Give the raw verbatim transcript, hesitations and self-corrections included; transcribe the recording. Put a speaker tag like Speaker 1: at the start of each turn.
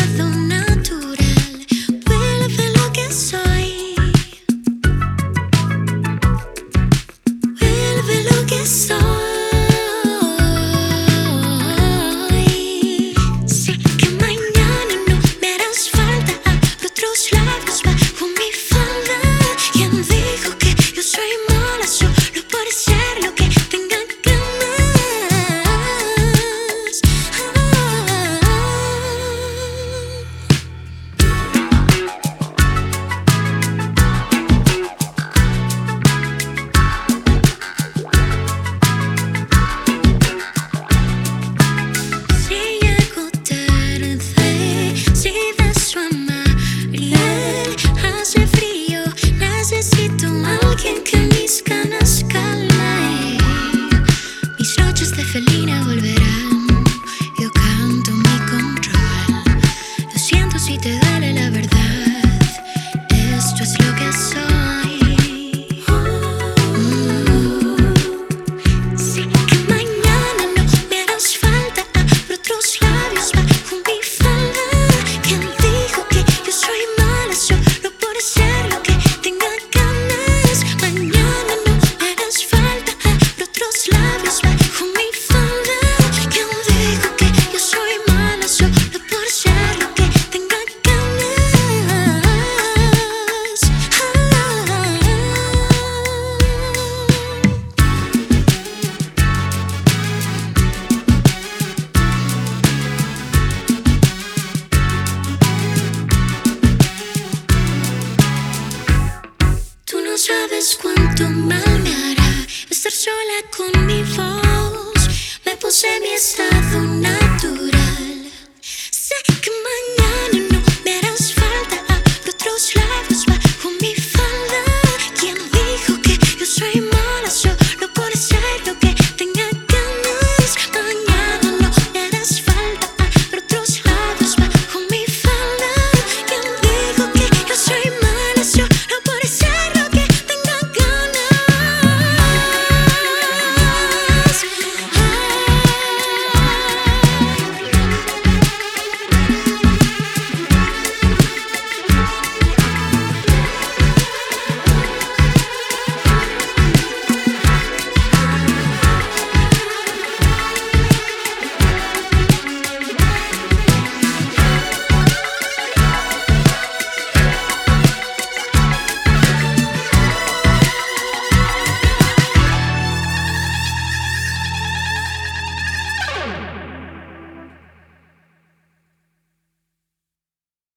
Speaker 1: estado natural. Vuelve lo que soy. Vuelve lo que soy. Sé que mañana no me harás falta. Abro otros labios bajo mi falda. ¿Quién dijo que yo soy mala solo por ser lo que tenga ganas? Si llego tarde, si beso a Mariel, hace frío, necesito a alguien que mis ganas calme. Mis noches de felina volverán, yo canto mi control. Lo siento si te duele la verdad, esto es lo que soy. Sé que mañana no me harás falta. Abro otros labios bajo mi falda. ¿Quién dijo que yo soy mala solo por ser lo que tenga ganas? Mañana no me harás falta. Abro otros labios bajo mi falda. ¿Quién dijo que yo soy mala solo por ser lo que tenga ganas? Tú no sabes cuánto mal me hará estar sola con mi voz. Me puse mi estado